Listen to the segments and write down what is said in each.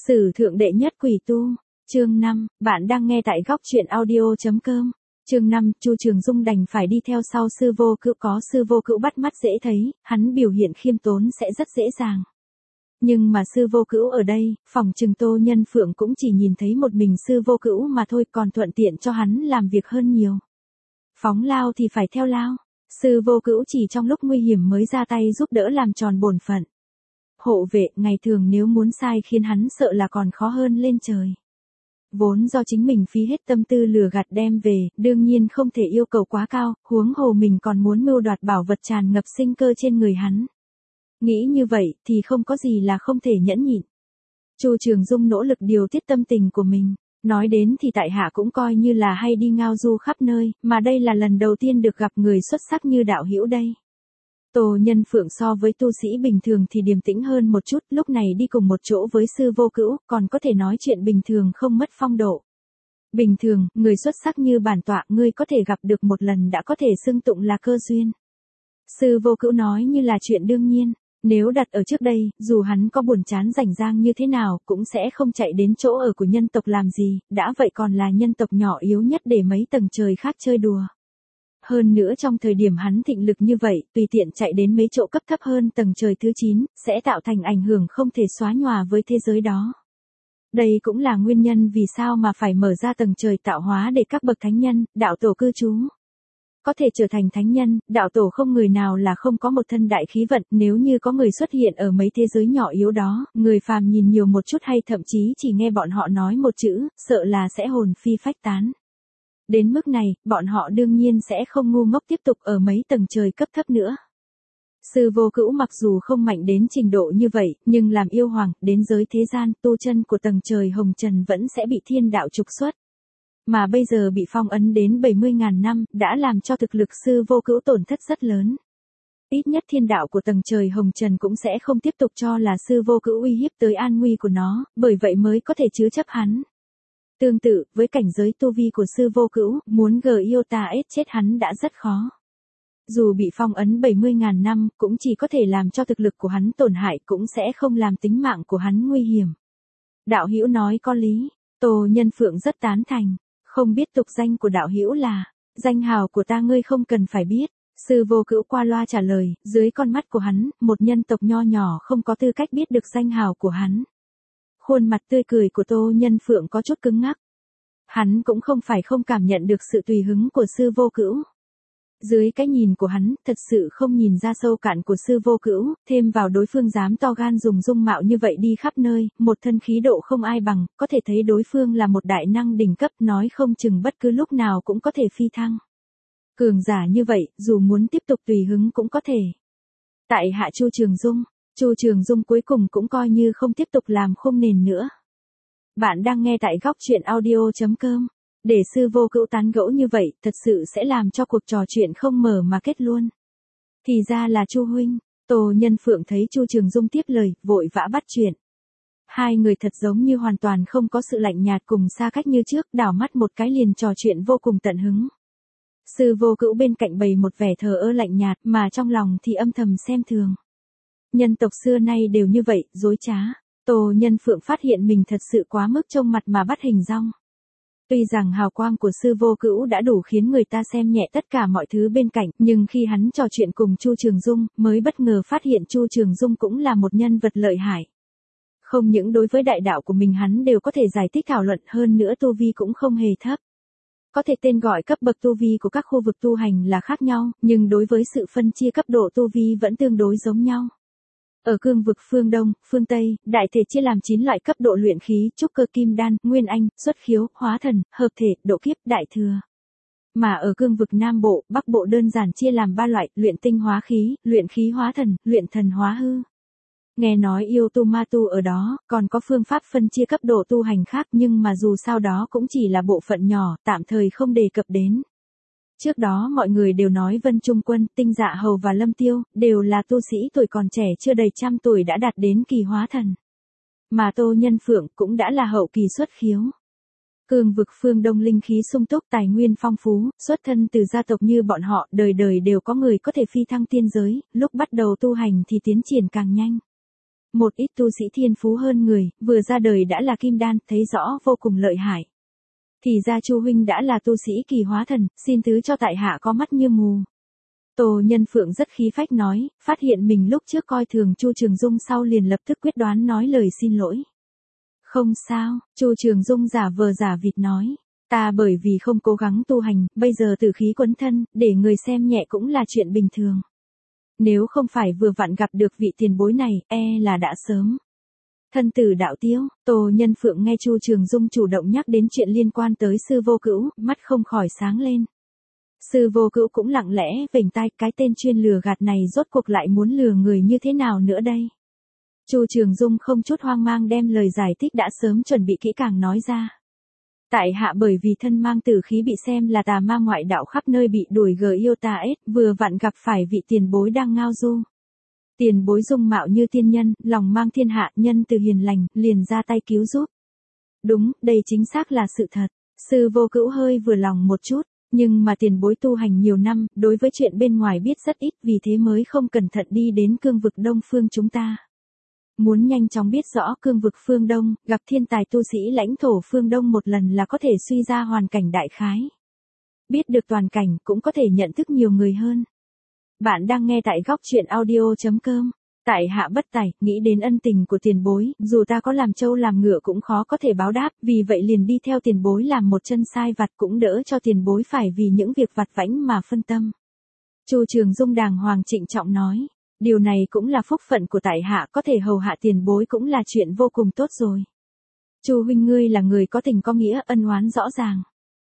Sử thượng đệ nhất quỷ tu, chương 5, bạn đang nghe tại góc truyện audio.com. Chương 5, Chu Trường Dung đành phải đi theo sau sư vô cữu, có sư vô cữu bắt mắt dễ thấy, hắn biểu hiện khiêm tốn sẽ rất dễ dàng. Nhưng mà sư vô cữu ở đây, phòng trừng Tô Nhân Phượng cũng chỉ nhìn thấy một mình sư vô cữu mà thôi, còn thuận tiện cho hắn làm việc hơn nhiều. Phóng lao thì phải theo lao, sư vô cữu chỉ trong lúc nguy hiểm mới ra tay giúp đỡ làm tròn bổn phận. Hộ vệ, ngày thường nếu muốn sai khiến hắn sợ là còn khó hơn lên trời. Vốn do chính mình phí hết tâm tư lừa gạt đem về, đương nhiên không thể yêu cầu quá cao, huống hồ mình còn muốn mưu đoạt bảo vật tràn ngập sinh cơ trên người hắn. Nghĩ như vậy thì không có gì là không thể nhẫn nhịn. Chu Trường Dung nỗ lực điều tiết tâm tình của mình, nói đến thì tại hạ cũng coi như là hay đi ngao du khắp nơi, mà đây là lần đầu tiên được gặp người xuất sắc như đạo hữu đây. Tô Nhân Phượng so với tu sĩ bình thường thì điềm tĩnh hơn một chút, lúc này đi cùng một chỗ với sư vô cữu, còn có thể nói chuyện bình thường không mất phong độ. Bình thường, người xuất sắc như bản tọa ngươi có thể gặp được một lần đã có thể xưng tụng là cơ duyên. Sư vô cữu nói như là chuyện đương nhiên, nếu đặt ở trước đây, dù hắn có buồn chán rảnh rang như thế nào cũng sẽ không chạy đến chỗ ở của nhân tộc làm gì, đã vậy còn là nhân tộc nhỏ yếu nhất để mấy tầng trời khác chơi đùa. Hơn nữa trong thời điểm hắn thịnh lực như vậy, tùy tiện chạy đến mấy chỗ cấp thấp hơn tầng trời thứ 9, sẽ tạo thành ảnh hưởng không thể xóa nhòa với thế giới đó. Đây cũng là nguyên nhân vì sao mà phải mở ra tầng trời tạo hóa để các bậc thánh nhân, đạo tổ cư trú. Có thể trở thành thánh nhân, đạo tổ không người nào là không có một thân đại khí vận, nếu như có người xuất hiện ở mấy thế giới nhỏ yếu đó, người phàm nhìn nhiều một chút hay thậm chí chỉ nghe bọn họ nói một chữ, sợ là sẽ hồn phi phách tán. Đến mức này, bọn họ đương nhiên sẽ không ngu ngốc tiếp tục ở mấy tầng trời cấp thấp nữa. Sư vô cữu mặc dù không mạnh đến trình độ như vậy, nhưng làm yêu hoàng, đến giới thế gian, tu chân của tầng trời hồng trần vẫn sẽ bị thiên đạo trục xuất. Mà bây giờ bị phong ấn đến 70.000 năm, đã làm cho thực lực sư vô cữu tổn thất rất lớn. Ít nhất thiên đạo của tầng trời hồng trần cũng sẽ không tiếp tục cho là sư vô cữu uy hiếp tới an nguy của nó, bởi vậy mới có thể chứa chấp hắn. Tương tự, với cảnh giới tu vi của sư vô cữu, muốn yêu ta ết chết hắn đã rất khó. Dù bị phong ấn 70.000 năm, cũng chỉ có thể làm cho thực lực của hắn tổn hại, cũng sẽ không làm tính mạng của hắn nguy hiểm. Đạo hữu nói có lý, Tô Nhân Phượng rất tán thành, không biết tục danh của đạo hữu là, danh hào của ta ngươi không cần phải biết. Sư vô cữu qua loa trả lời, dưới con mắt của hắn, một nhân tộc nho nhỏ không có tư cách biết được danh hào của hắn. Khuôn mặt tươi cười của Tô Nhân Phượng có chút cứng ngắc. Hắn cũng không phải không cảm nhận được sự tùy hứng của sư vô cữu. Dưới cái nhìn của hắn, thật sự không nhìn ra sâu cạn của sư vô cữu, thêm vào đối phương dám to gan dùng dung mạo như vậy đi khắp nơi, một thân khí độ không ai bằng, có thể thấy đối phương là một đại năng đỉnh cấp, nói không chừng bất cứ lúc nào cũng có thể phi thăng. Cường giả như vậy, dù muốn tiếp tục tùy hứng cũng có thể. Tại hạ Chu Trường Dung cuối cùng cũng coi như không tiếp tục làm khung nền nữa. Bạn đang nghe tại góc truyện audio.com. Để sư vô cữu tán gẫu như vậy, thật sự sẽ làm cho cuộc trò chuyện không mở mà kết luôn. Thì ra là Chu huynh. Tô Nhân Phượng thấy Chu Trường Dung tiếp lời, vội vã bắt chuyện. Hai người thật giống như hoàn toàn không có sự lạnh nhạt cùng xa cách như trước, đảo mắt một cái liền trò chuyện vô cùng tận hứng. Sư vô cữu bên cạnh bày một vẻ thờ ơ lạnh nhạt, mà trong lòng thì âm thầm xem thường. Nhân tộc xưa nay đều như vậy, dối trá. Tô Nhân Phượng phát hiện mình thật sự quá mức trông mặt mà bắt hình dong. Tuy rằng hào quang của sư vô cữu đã đủ khiến người ta xem nhẹ tất cả mọi thứ bên cạnh, nhưng khi hắn trò chuyện cùng Chu Trường Dung, mới bất ngờ phát hiện Chu Trường Dung cũng là một nhân vật lợi hại. Không những đối với đại đạo của mình hắn đều có thể giải thích thảo luận, hơn nữa tu vi cũng không hề thấp. Có thể tên gọi cấp bậc tu vi của các khu vực tu hành là khác nhau, nhưng đối với sự phân chia cấp độ tu vi vẫn tương đối giống nhau. Ở cương vực phương Đông, phương Tây, đại thể chia làm 9 loại cấp độ luyện khí, trúc cơ kim đan, nguyên anh, xuất khiếu, hóa thần, hợp thể, độ kiếp, đại thừa. Mà ở cương vực Nam Bộ, Bắc Bộ đơn giản chia làm 3 loại, luyện tinh hóa khí, luyện khí hóa thần, luyện thần hóa hư. Nghe nói yêu tu ma tu ở đó, còn có phương pháp phân chia cấp độ tu hành khác, nhưng mà dù sao đó cũng chỉ là bộ phận nhỏ, tạm thời không đề cập đến. Trước đó mọi người đều nói Vân Trung Quân, Tinh Dạ Hầu và Lâm Tiêu, đều là tu sĩ tuổi còn trẻ chưa đầy trăm tuổi đã đạt đến kỳ hóa thần. Mà Tô Nhân Phượng cũng đã là hậu kỳ xuất khiếu. Cương vực phương Đông linh khí sung túc, tài nguyên phong phú, xuất thân từ gia tộc như bọn họ, đời đời đều có người có thể phi thăng tiên giới, lúc bắt đầu tu hành thì tiến triển càng nhanh. Một ít tu sĩ thiên phú hơn người, vừa ra đời đã là kim đan, thấy rõ vô cùng lợi hại. Thì ra Chu huynh đã là tu sĩ kỳ hóa thần, xin thứ cho tại hạ có mắt như mù. Tô Nhân Phượng rất khí phách nói, phát hiện mình lúc trước coi thường Chu Trường Dung sau liền lập tức quyết đoán nói lời xin lỗi. Không sao, Chu Trường Dung giả vờ giả vịt nói. Ta bởi vì không cố gắng tu hành, bây giờ tử khí quấn thân, để người xem nhẹ cũng là chuyện bình thường. Nếu không phải vừa vặn gặp được vị tiền bối này, là đã sớm. Thân tử đạo tiêu, Tô Nhân Phượng nghe Chu Trường Dung chủ động nhắc đến chuyện liên quan tới sư vô cữu, mắt không khỏi sáng lên. Sư vô cữu cũng lặng lẽ vểnh tai, cái tên chuyên lừa gạt này rốt cuộc lại muốn lừa người như thế nào nữa đây? Chu Trường Dung không chút hoang mang đem lời giải thích đã sớm chuẩn bị kỹ càng nói ra. Tại hạ bởi vì thân mang tử khí bị xem là tà ma ngoại đạo khắp nơi bị đuổi yêu ta ết, vừa vặn gặp phải vị tiền bối đang ngao du. Tiền bối dung mạo như tiên nhân, lòng mang thiên hạ, nhân từ hiền lành, liền ra tay cứu giúp. Đúng, đây chính xác là sự thật. Sư vô cữu hơi vừa lòng một chút, nhưng mà tiền bối tu hành nhiều năm, đối với chuyện bên ngoài biết rất ít, vì thế mới không cẩn thận đi đến cương vực Đông Phương chúng ta. Muốn nhanh chóng biết rõ cương vực phương Đông, gặp thiên tài tu sĩ lãnh thổ phương Đông một lần là có thể suy ra hoàn cảnh đại khái. Biết được toàn cảnh cũng có thể nhận thức nhiều người hơn. Bạn đang nghe tại góc truyện audio.com. Tại hạ bất tài, nghĩ đến ân tình của tiền bối, dù ta có làm trâu làm ngựa cũng khó có thể báo đáp, vì vậy liền đi theo tiền bối làm một chân sai vặt cũng đỡ cho tiền bối phải vì những việc vặt vãnh mà phân tâm. Chu Trường Dung đàng hoàng trịnh trọng nói, điều này cũng là phúc phận của tại hạ, có thể hầu hạ tiền bối cũng là chuyện vô cùng tốt rồi. Chu huynh ngươi là người có tình có nghĩa, ân oán rõ ràng.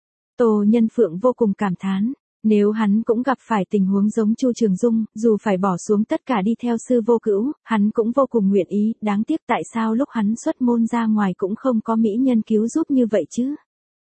Tô Nhân Phượng vô cùng cảm thán. Nếu hắn cũng gặp phải tình huống giống Chu Trường Dung, dù phải bỏ xuống tất cả đi theo sư vô cữu, hắn cũng vô cùng nguyện ý, đáng tiếc tại sao lúc hắn xuất môn ra ngoài cũng không có mỹ nhân cứu giúp như vậy chứ.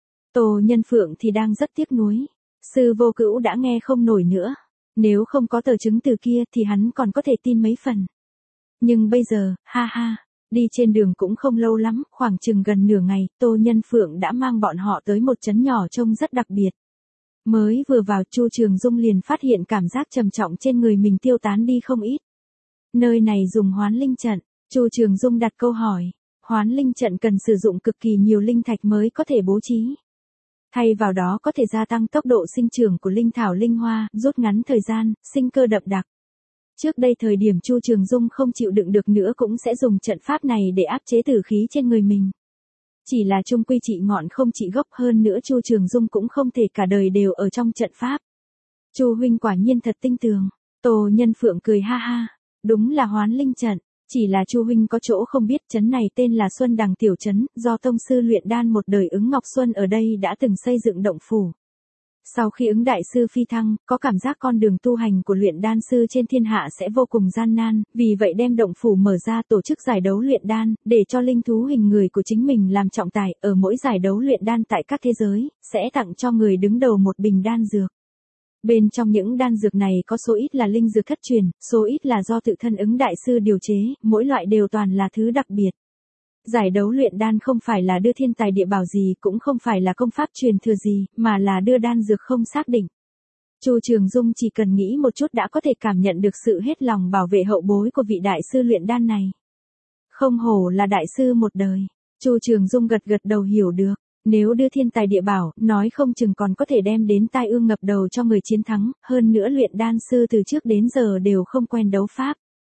Tô Nhân Phượng thì đang rất tiếc nuối. Sư vô cữu đã nghe không nổi nữa. Nếu không có tờ chứng từ kia thì hắn còn có thể tin mấy phần. Nhưng bây giờ, ha ha, đi trên đường cũng không lâu lắm, khoảng chừng gần nửa ngày, Tô Nhân Phượng đã mang bọn họ tới một trấn nhỏ trông rất đặc biệt. Mới vừa vào, Chu Trường Dung liền phát hiện cảm giác trầm trọng trên người mình tiêu tán đi không ít. Nơi này dùng hoán linh trận, Chu Trường Dung đặt câu hỏi. Hoán linh trận cần sử dụng cực kỳ nhiều linh thạch mới có thể bố trí. Thay vào đó có thể gia tăng tốc độ sinh trưởng của linh thảo linh hoa, rút ngắn thời gian, sinh cơ đậm đặc. Trước đây thời điểm Chu Trường Dung không chịu đựng được nữa cũng sẽ dùng trận pháp này để áp chế tử khí trên người mình. Chỉ là chung quy trị ngọn không trị gốc, hơn nữa Chu Trường Dung cũng không thể cả đời đều ở trong trận pháp. Chu huynh quả nhiên thật tinh tường. Tô Nhân Phượng cười ha ha. Đúng là hoán linh trận. Chỉ là Chu huynh có chỗ không biết, trấn này tên là Xuân Đằng Tiểu Trấn, do tông sư luyện đan một đời Ứng Ngọc Xuân ở đây đã từng xây dựng động phủ. Sau khi Ứng đại sư phi thăng, có cảm giác con đường tu hành của luyện đan sư trên thiên hạ sẽ vô cùng gian nan, vì vậy đem động phủ mở ra tổ chức giải đấu luyện đan, để cho linh thú hình người của chính mình làm trọng tài, ở mỗi giải đấu luyện đan tại các thế giới, sẽ tặng cho người đứng đầu một bình đan dược. Bên trong những đan dược này có số ít là linh dược thất truyền, số ít là do tự thân Ứng đại sư điều chế, mỗi loại đều toàn là thứ đặc biệt. Giải đấu luyện đan không phải là đưa thiên tài địa bảo gì, cũng không phải là công pháp truyền thừa gì, mà là đưa đan dược không xác định. Chu Trường Dung chỉ cần nghĩ một chút đã có thể cảm nhận được sự hết lòng bảo vệ hậu bối của vị đại sư luyện đan này. Không hổ là đại sư một đời. Chu Trường Dung gật gật đầu hiểu được. Nếu đưa thiên tài địa bảo, nói không chừng còn có thể đem đến tai ương ngập đầu cho người chiến thắng, hơn nữa luyện đan sư từ trước đến giờ đều không quen đấu pháp.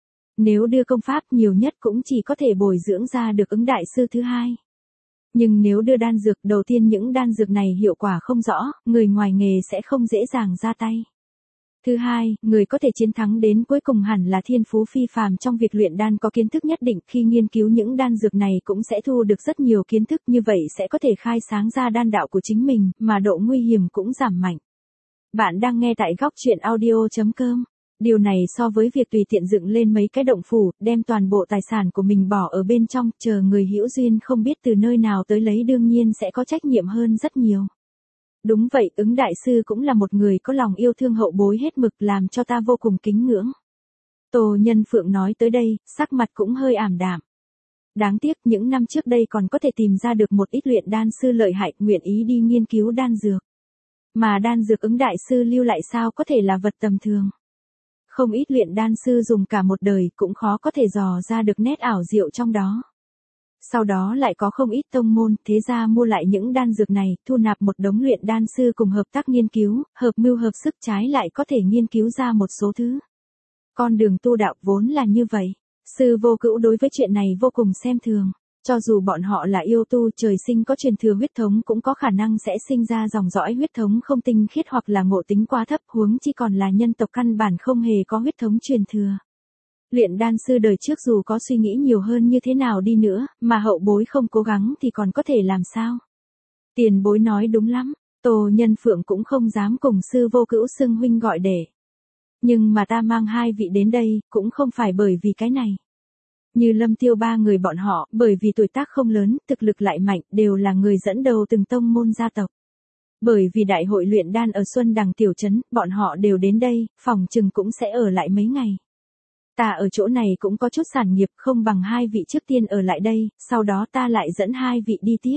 Nếu đưa công pháp nhiều nhất cũng chỉ có thể bồi dưỡng ra được Ứng đại sư thứ hai. Nhưng nếu đưa đan dược, đầu tiên những đan dược này hiệu quả không rõ, người ngoài nghề sẽ không dễ dàng ra tay. Thứ hai, người có thể chiến thắng đến cuối cùng hẳn là thiên phú phi phàm trong việc luyện đan, có kiến thức nhất định, khi nghiên cứu những đan dược này cũng sẽ thu được rất nhiều kiến thức, như vậy sẽ có thể khai sáng ra đan đạo của chính mình, mà độ nguy hiểm cũng giảm mạnh. Bạn đang nghe tại góc truyện audio.com. Điều này so với việc tùy tiện dựng lên mấy cái động phủ, đem toàn bộ tài sản của mình bỏ ở bên trong, chờ người hữu duyên không biết từ nơi nào tới lấy đương nhiên sẽ có trách nhiệm hơn rất nhiều. Đúng vậy, Ứng đại sư cũng là một người có lòng yêu thương hậu bối hết mực, làm cho ta vô cùng kính ngưỡng. Tô Nhân Phượng nói tới đây, sắc mặt cũng hơi ảm đạm. Đáng tiếc những năm trước đây còn có thể tìm ra được một ít luyện đan sư lợi hại, nguyện ý đi nghiên cứu đan dược. Mà đan dược Ứng đại sư lưu lại sao có thể là vật tầm thường. Không ít luyện đan sư dùng cả một đời cũng khó có thể dò ra được nét ảo diệu trong đó. Sau đó lại có không ít tông môn, thế gia mua lại những đan dược này, thu nạp một đống luyện đan sư cùng hợp tác nghiên cứu, hợp mưu hợp sức trái lại có thể nghiên cứu ra một số thứ. Con đường tu đạo vốn là như vậy. Sư Vô Cữu đối với chuyện này vô cùng xem thường. Cho dù bọn họ là yêu tu trời sinh có truyền thừa huyết thống cũng có khả năng sẽ sinh ra dòng dõi huyết thống không tinh khiết hoặc là ngộ tính quá thấp, huống chi còn là nhân tộc căn bản không hề có huyết thống truyền thừa. Luyện đan sư đời trước dù có suy nghĩ nhiều hơn như thế nào đi nữa, mà hậu bối không cố gắng thì còn có thể làm sao? Tiền bối nói đúng lắm, Tô Nhân Phượng cũng không dám cùng Sư Vô Cữu xưng huynh gọi đệ. Nhưng mà ta mang hai vị đến đây, cũng không phải bởi vì cái này. Như Lâm Tiêu ba người bọn họ, bởi vì tuổi tác không lớn, thực lực lại mạnh, đều là người dẫn đầu từng tông môn gia tộc. Bởi vì đại hội luyện đan ở Xuân Đằng tiểu trấn, bọn họ đều đến đây, phòng chừng cũng sẽ ở lại mấy ngày. Ta ở chỗ này cũng có chút sản nghiệp, không bằng hai vị trước tiên ở lại đây, sau đó ta lại dẫn hai vị đi tiếp.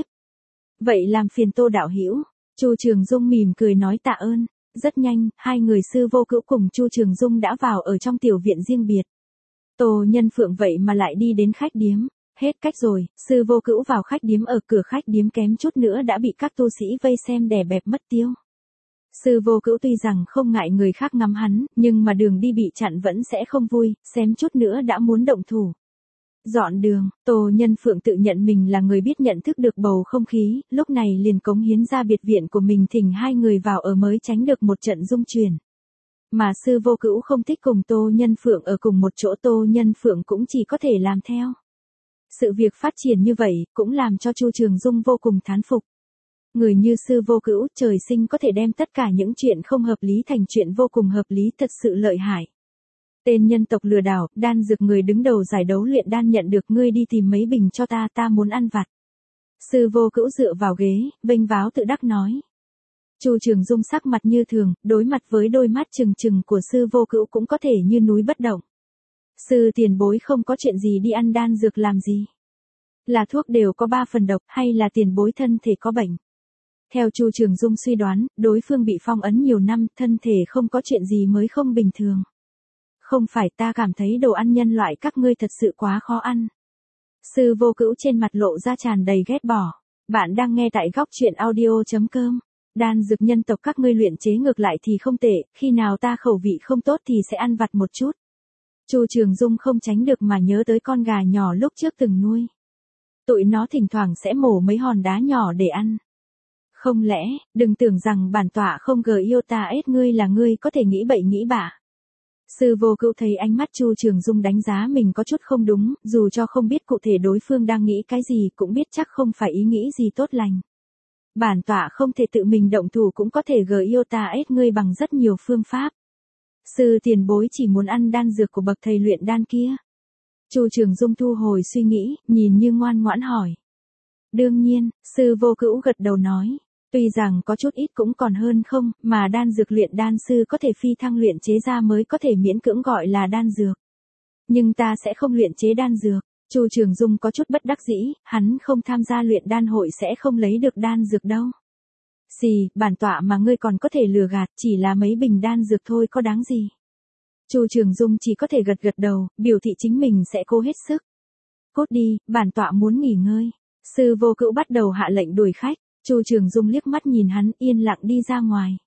Vậy làm phiền Tô đạo hữu. Chu Trường Dung mỉm cười nói tạ ơn. Rất nhanh, hai người Sư Vô Cữu cùng Chu Trường Dung đã vào ở trong tiểu viện riêng biệt. Tô Nhân Phượng vậy mà lại đi đến khách điếm. Hết cách rồi, Sư Vô Cữu vào khách điếm, ở cửa khách điếm kém chút nữa đã bị các tu sĩ vây xem đè bẹp mất tiêu. Sư Vô Cữu tuy rằng không ngại người khác ngắm hắn, nhưng mà đường đi bị chặn vẫn sẽ không vui, xém chút nữa đã muốn động thủ. Dọn đường, Tô Nhân Phượng tự nhận mình là người biết nhận thức được bầu không khí, lúc này liền cống hiến ra biệt viện của mình thỉnh hai người vào ở mới tránh được một trận dung chuyển. Mà Sư Vô Cữu không thích cùng Tô Nhân Phượng ở cùng một chỗ, Tô Nhân Phượng cũng chỉ có thể làm theo. Sự việc phát triển như vậy, cũng làm cho Chu Trường Dung vô cùng thán phục. Người như Sư Vô Cữu trời sinh có thể đem tất cả những chuyện không hợp lý thành chuyện vô cùng hợp lý, thật sự lợi hại. Tên nhân tộc lừa đảo, đan dược người đứng đầu giải đấu luyện đan nhận được, ngươi đi tìm mấy bình cho ta, ta muốn ăn vặt. Sư Vô Cữu dựa vào ghế, vênh váo tự đắc nói. Chu Trường Dung sắc mặt như thường, đối mặt với đôi mắt trừng trừng của Sư Vô Cữu cũng có thể như núi bất động. Sư tiền bối không có chuyện gì đi ăn đan dược làm gì? Là thuốc đều có 3 phần độc hay là tiền bối thân thể có bệnh? Theo Chu Trường Dung suy đoán, đối phương bị phong ấn nhiều năm, thân thể không có chuyện gì mới không bình thường. Không phải, ta cảm thấy đồ ăn nhân loại các ngươi thật sự quá khó ăn. Sư Vô Cữu trên mặt lộ ra tràn đầy ghét bỏ. Bạn đang nghe tại góc truyện audio.com. Đan dược nhân tộc các ngươi luyện chế ngược lại thì không tệ, khi nào ta khẩu vị không tốt thì sẽ ăn vặt một chút. Chu Trường Dung không tránh được mà nhớ tới con gà nhỏ lúc trước từng nuôi. Tụi nó thỉnh thoảng sẽ mổ mấy hòn đá nhỏ để ăn. Không lẽ, đừng tưởng rằng bản tọa không yêu ta ết ngươi là ngươi có thể nghĩ bậy nghĩ bạ. Sư Vô Cữu thấy ánh mắt Chu Trường Dung đánh giá mình có chút không đúng, dù cho không biết cụ thể đối phương đang nghĩ cái gì cũng biết chắc không phải ý nghĩ gì tốt lành. Bản tọa không thể tự mình động thủ cũng có thể yêu ta ết ngươi bằng rất nhiều phương pháp. Sư tiền bối chỉ muốn ăn đan dược của bậc thầy luyện đan kia. Chu Trường Dung thu hồi suy nghĩ, nhìn như ngoan ngoãn hỏi. Đương nhiên, Sư Vô Cữu gật đầu nói. Tuy rằng có chút ít cũng còn hơn không, mà đan dược luyện đan sư có thể phi thăng luyện chế ra mới có thể miễn cưỡng gọi là đan dược. Nhưng ta sẽ không luyện chế đan dược. Chu Trường Dung có chút bất đắc dĩ, hắn không tham gia luyện đan hội sẽ không lấy được đan dược đâu. Xì, bản tọa mà ngươi còn có thể lừa gạt, chỉ là mấy bình đan dược thôi có đáng gì. Chu Trường Dung chỉ có thể gật gật đầu, biểu thị chính mình sẽ cố hết sức. Cốt đi, bản tọa muốn nghỉ ngơi. Sư Vô Cữu bắt đầu hạ lệnh đuổi khách. Chu Trường Dung liếc mắt nhìn hắn, yên lặng đi ra ngoài.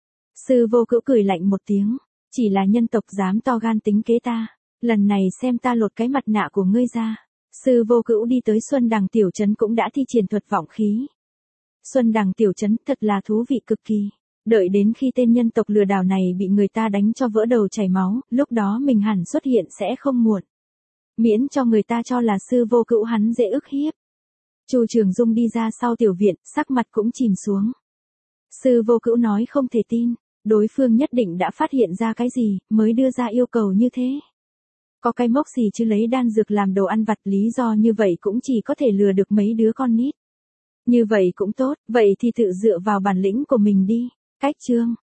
Sư Vô Cữu cười lạnh một tiếng, chỉ là nhân tộc dám to gan tính kế ta, lần này xem ta lột cái mặt nạ của ngươi ra. Sư Vô Cữu đi tới Xuân Đằng tiểu trấn cũng đã thi triển thuật vọng khí. Xuân Đằng tiểu trấn thật là thú vị cực kỳ. Đợi đến khi tên nhân tộc lừa đảo này bị người ta đánh cho vỡ đầu chảy máu, lúc đó mình hẳn xuất hiện sẽ không muộn. Miễn cho người ta cho là Sư Vô Cữu hắn dễ ức hiếp. Chu Trường Dung đi ra sau tiểu viện, sắc mặt cũng chìm xuống. Sư Vô Cữu nói không thể tin, đối phương nhất định đã phát hiện ra cái gì, mới đưa ra yêu cầu như thế. Có cái mốc gì chứ lấy đan dược làm đồ ăn vặt, lý do như vậy cũng chỉ có thể lừa được mấy đứa con nít. Như vậy cũng tốt, vậy thì tự dựa vào bản lĩnh của mình đi. Cách chương